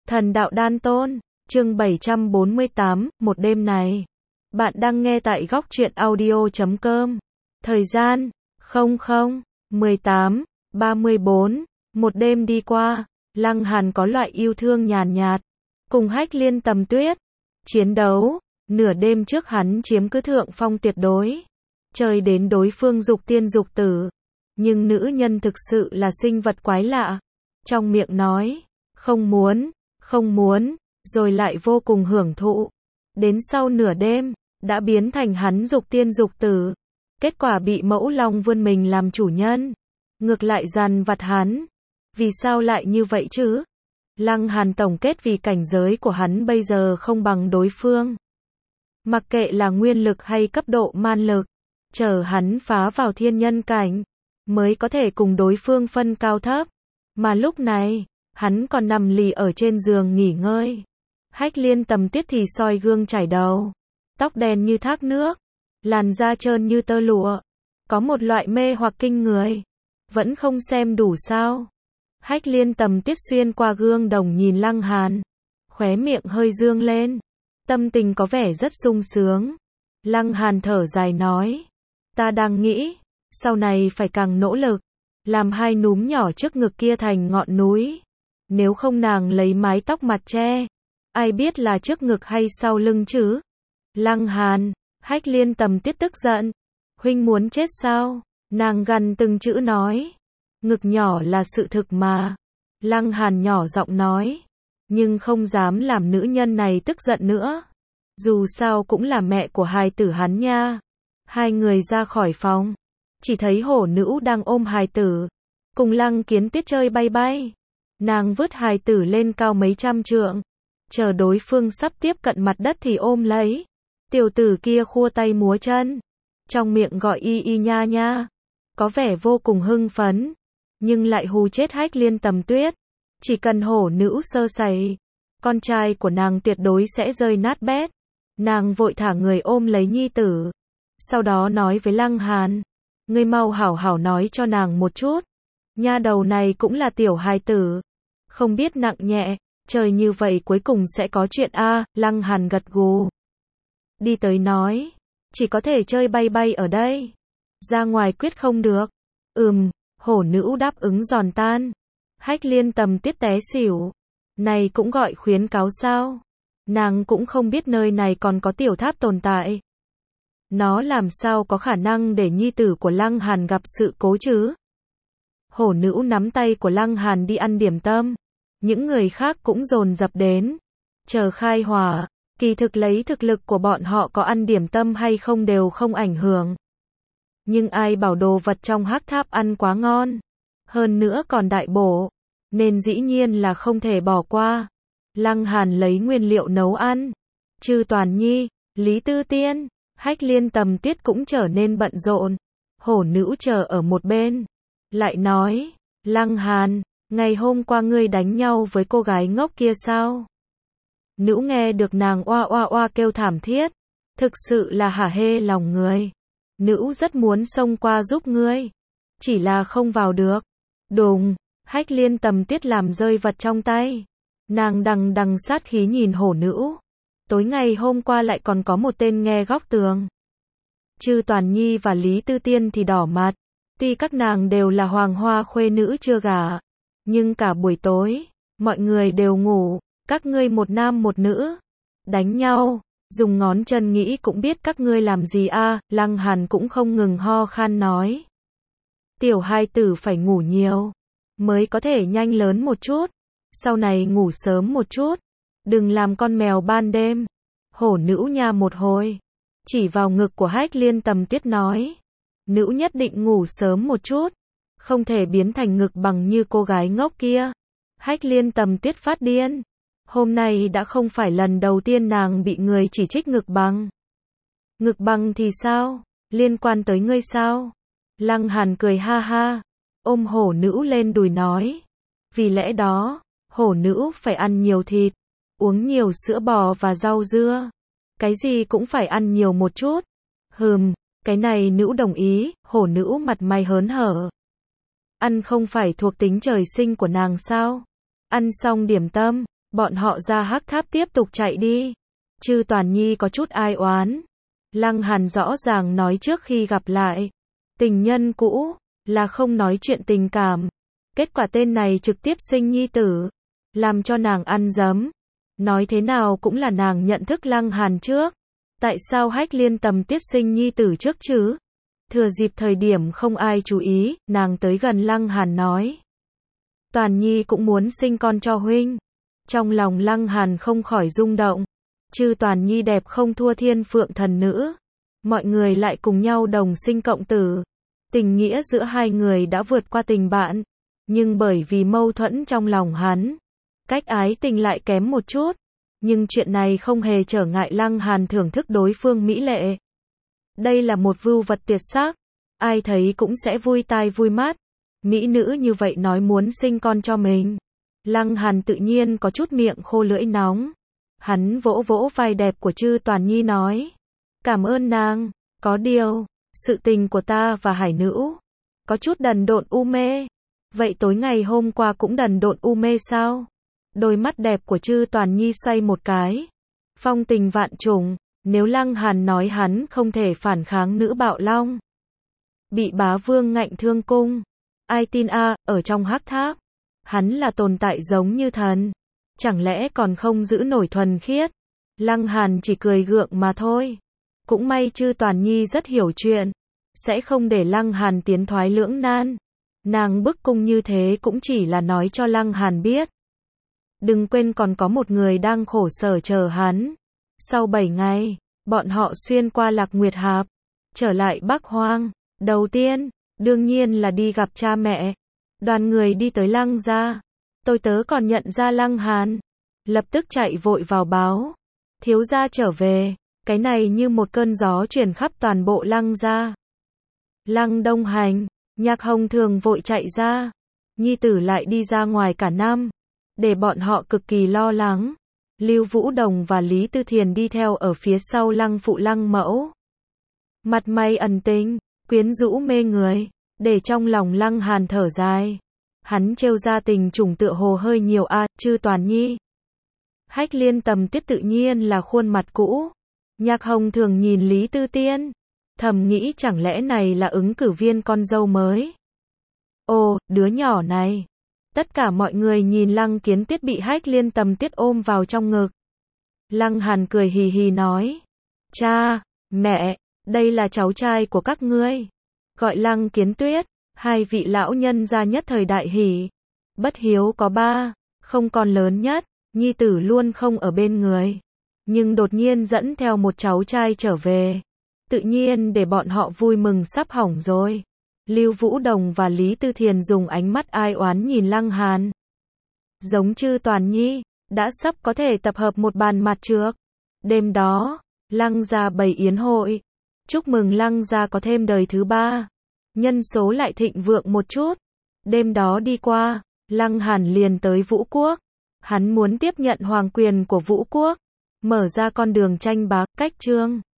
Thần đạo đan tôn, chương 748, một đêm này. Bạn đang nghe tại góc truyện audio.com. Thời gian, 00:18:34. Một đêm đi qua, Lăng Hàn có loại yêu thương nhàn nhạt. Cùng Hách Liên Tầm Tuyết. Chiến đấu, nửa đêm trước hắn chiếm cứ thượng phong tuyệt đối. Chơi đến đối phương dục tiên dục tử. Nhưng nữ nhân thực sự là sinh vật quái lạ. Trong miệng nói, không muốn, rồi lại vô cùng hưởng thụ. Đến sau nửa đêm, đã biến thành hắn dục tiên dục tử. Kết quả bị mẫu long vươn mình làm chủ nhân. Ngược lại dằn vặt hắn. Vì sao lại như vậy chứ? Lăng Hàn tổng kết vì cảnh giới của hắn bây giờ không bằng đối phương. Mặc kệ là nguyên lực hay cấp độ man lực, chờ hắn phá vào thiên nhân cảnh, mới có thể cùng đối phương phân cao thấp. Mà lúc này, hắn còn nằm lì ở trên giường nghỉ ngơi. Hách Liên Tầm Tuyết thì soi gương chải đầu, tóc đen như thác nước, làn da trơn như tơ lụa, có một loại mê hoặc kinh người. Vẫn không xem đủ sao? Hách Liên Tầm Tuyết xuyên qua gương đồng nhìn Lăng Hàn, khóe miệng hơi dương lên, tâm tình có vẻ rất sung sướng. Lăng Hàn thở dài nói, ta đang nghĩ, sau này phải càng nỗ lực, làm hai núm nhỏ trước ngực kia thành ngọn núi. Nếu không nàng lấy mái tóc mặt che, ai biết là trước ngực hay sau lưng chứ? Lăng Hàn, Hách Liên Tầm Tuyết tức giận, huynh muốn chết sao? Nàng gằn từng chữ nói, ngực nhỏ là sự thực mà. Lăng Hàn nhỏ giọng nói, nhưng không dám làm nữ nhân này tức giận nữa. Dù sao cũng là mẹ của hài tử hắn nha. Hai người ra khỏi phòng, chỉ thấy hổ nữ đang ôm hài tử, cùng Lăng Kiến Tuyết chơi bay bay. Nàng vứt hài tử lên cao mấy trăm trượng, chờ đối phương sắp tiếp cận mặt đất thì ôm lấy. Tiểu tử kia khua tay múa chân, trong miệng gọi y y nha nha, có vẻ vô cùng hưng phấn, nhưng lại hù chết Hách Liên Tầm Tuyết. Chỉ cần hổ nữ sơ sẩy, con trai của nàng tuyệt đối sẽ rơi nát bét. Nàng vội thả người ôm lấy nhi tử, sau đó nói với Lăng Hàn, ngươi mau hảo hảo nói cho nàng một chút. Nha đầu này cũng là tiểu hài tử, không biết nặng nhẹ, trời như vậy cuối cùng sẽ có chuyện a. Lăng Hàn gật gù, đi tới nói, chỉ có thể chơi bay bay ở đây, ra ngoài quyết không được. Hổ nữ đáp ứng giòn tan. Hách Liên Tầm Tuyết té xỉu, này cũng gọi khuyến cáo sao? Nàng cũng không biết nơi này còn có tiểu tháp tồn tại. Nó làm sao có khả năng để nhi tử của Lăng Hàn gặp sự cố chứ? Hổ nữ nắm tay của Lăng Hàn đi ăn điểm tâm. Những người khác cũng dồn dập đến, chờ khai hỏa. Kỳ thực lấy thực lực của bọn họ có ăn điểm tâm hay không đều không ảnh hưởng. Nhưng ai bảo đồ vật trong hắc tháp ăn quá ngon, hơn nữa còn đại bổ, nên dĩ nhiên là không thể bỏ qua. Lăng Hàn lấy nguyên liệu nấu ăn. Trừ Toàn Nhi, Lý Tư Tiên, Hách Liên Tầm Tuyết cũng trở nên bận rộn. Hổ nữ chờ ở một bên, lại nói, Lăng Hàn, ngày hôm qua ngươi đánh nhau với cô gái ngốc kia sao? Nữ nghe được nàng oa oa oa kêu thảm thiết, thực sự là hả hê lòng người. Nữ rất muốn xông qua giúp ngươi, chỉ là không vào được. Đùng, Hách Liên Tầm Tuyết làm rơi vật trong tay. Nàng đằng đằng sát khí nhìn hổ nữ. Tối ngày hôm qua lại còn có một tên nghe góc tường. Trừ Toàn Nhi và Lý Tư Tiên thì đỏ mặt. Tuy các nàng đều là hoàng hoa khuê nữ chưa gả, nhưng cả buổi tối, mọi người đều ngủ. Các ngươi một nam một nữ, đánh nhau, dùng ngón chân nghĩ cũng biết các ngươi làm gì a. Lăng Hàn cũng không ngừng ho khan nói, tiểu hài tử phải ngủ nhiều, mới có thể nhanh lớn một chút, sau này ngủ sớm một chút, đừng làm con mèo ban đêm. Hổ nữ nha một hồi, chỉ vào ngực của Hách Liên Tầm Tuyết nói, nữ nhất định ngủ sớm một chút, không thể biến thành ngực bằng như cô gái ngốc kia. Hách Liên Tầm Tuyết phát điên. Hôm nay đã không phải lần đầu tiên nàng bị người chỉ trích ngực bằng. Ngực bằng thì sao? Liên quan tới ngươi sao? Lăng Hàn cười ha ha, ôm hổ nữ lên đùi nói, vì lẽ đó, hổ nữ phải ăn nhiều thịt, uống nhiều sữa bò và rau dưa. Cái gì cũng phải ăn nhiều một chút. Cái này nữ đồng ý. Hổ nữ mặt mày hớn hở. Ăn không phải thuộc tính trời sinh của nàng sao? Ăn xong điểm tâm, Bọn họ ra hắc tháp tiếp tục chạy đi. Chư Toàn Nhi có chút ai oán. Lăng Hàn rõ ràng nói trước khi gặp lại. Tình nhân cũ, là không nói chuyện tình cảm. Kết quả tên này trực tiếp sinh nhi tử. Làm cho nàng ăn dấm. Nói thế nào cũng là nàng nhận thức Lăng Hàn trước. Tại sao Hách Liên Tầm Tuyết sinh nhi tử trước chứ? Thừa dịp thời điểm không ai chú ý, nàng tới gần Lăng Hàn nói. Toàn Nhi cũng muốn sinh con cho huynh. Trong lòng Lăng Hàn không khỏi rung động. Chư Toàn Nhi đẹp không thua thiên phượng thần nữ. Mọi người lại cùng nhau đồng sinh cộng tử. Tình nghĩa giữa hai người đã vượt qua tình bạn. Nhưng bởi vì mâu thuẫn trong lòng hắn, cách ái tình lại kém một chút. Nhưng chuyện này không hề trở ngại Lăng Hàn thưởng thức đối phương mỹ lệ. Đây là một vưu vật tuyệt sắc. Ai thấy cũng sẽ vui tai vui mắt. Mỹ nữ như vậy nói muốn sinh con cho mình. Lăng Hàn tự nhiên có chút miệng khô lưỡi nóng. Hắn vỗ vỗ vai đẹp của Chư Toàn Nhi nói. Cảm ơn nàng. Có điều, sự tình của ta và hải nữ có chút đần độn u mê. Vậy tối ngày hôm qua cũng đần độn u mê sao? Đôi mắt đẹp của Chư Toàn Nhi xoay một cái. Phong tình vạn trùng. Nếu Lăng Hàn nói hắn không thể phản kháng nữ bạo long, bị bá vương ngạnh thương cung. Ai tin a, ở trong hắc tháp, hắn là tồn tại giống như thần. Chẳng lẽ còn không giữ nổi thuần khiết? Lăng Hàn chỉ cười gượng mà thôi. Cũng may Chư Toàn Nhi rất hiểu chuyện, sẽ không để Lăng Hàn tiến thoái lưỡng nan. Nàng bức cung như thế cũng chỉ là nói cho Lăng Hàn biết. Đừng quên còn có một người đang khổ sở chờ hắn. Sau 7 ngày, bọn họ xuyên qua Lạc Nguyệt Hạp, trở lại Bắc Hoang. Đầu tiên, đương nhiên là đi gặp cha mẹ. Đoàn người đi tới Lăng gia. Tôi tớ còn nhận ra Lăng Hàn, lập tức chạy vội vào báo. Thiếu gia trở về. Cái này như một cơn gió truyền khắp toàn bộ Lăng gia. Lăng Đông Hành, Nhạc Hồng Thường vội chạy ra. Nhi tử lại đi ra ngoài cả năm, để bọn họ cực kỳ lo lắng. Lưu Vũ Đồng và Lý Tư Thiền đi theo ở phía sau Lăng phụ Lăng mẫu. Mặt mày ẩn tình, quyến rũ mê người, để trong lòng Lăng Hàn thở dài. Hắn trêu ra tình trùng tựa hồ hơi nhiều a, Chư Toàn Nhi. Hách Liên Tầm Tuyết tự nhiên là khuôn mặt cũ. Nhạc Hồng Thường nhìn Lý Tư Tiên, thầm nghĩ chẳng lẽ này là ứng cử viên con dâu mới. Ồ, đứa nhỏ này. Tất cả mọi người nhìn Lăng Kiến Tuyết bị Hách Liên Tầm Tuyết ôm vào trong ngực. Lăng Hàn cười hì hì nói. Cha, mẹ, đây là cháu trai của các ngươi. Gọi Lăng Kiến Tuyết, hai vị lão nhân gia nhất thời đại hỉ. Bất hiếu có ba, không còn lớn nhất, nhi tử luôn không ở bên người. Nhưng đột nhiên dẫn theo một cháu trai trở về. Tự nhiên để bọn họ vui mừng sắp hỏng rồi. Lưu Vũ Đồng và Lý Tư Thiền dùng ánh mắt ai oán nhìn Lăng Hàn. Giống Chư Toàn Nhi, đã sắp có thể tập hợp một bàn mặt trược. Đêm đó, Lăng gia bày yến hội. Chúc mừng Lăng gia có thêm đời thứ ba. Nhân số lại thịnh vượng một chút. Đêm đó đi qua, Lăng Hàn liền tới Vũ Quốc. Hắn muốn tiếp nhận hoàng quyền của Vũ Quốc, mở ra con đường tranh bá, cách trương.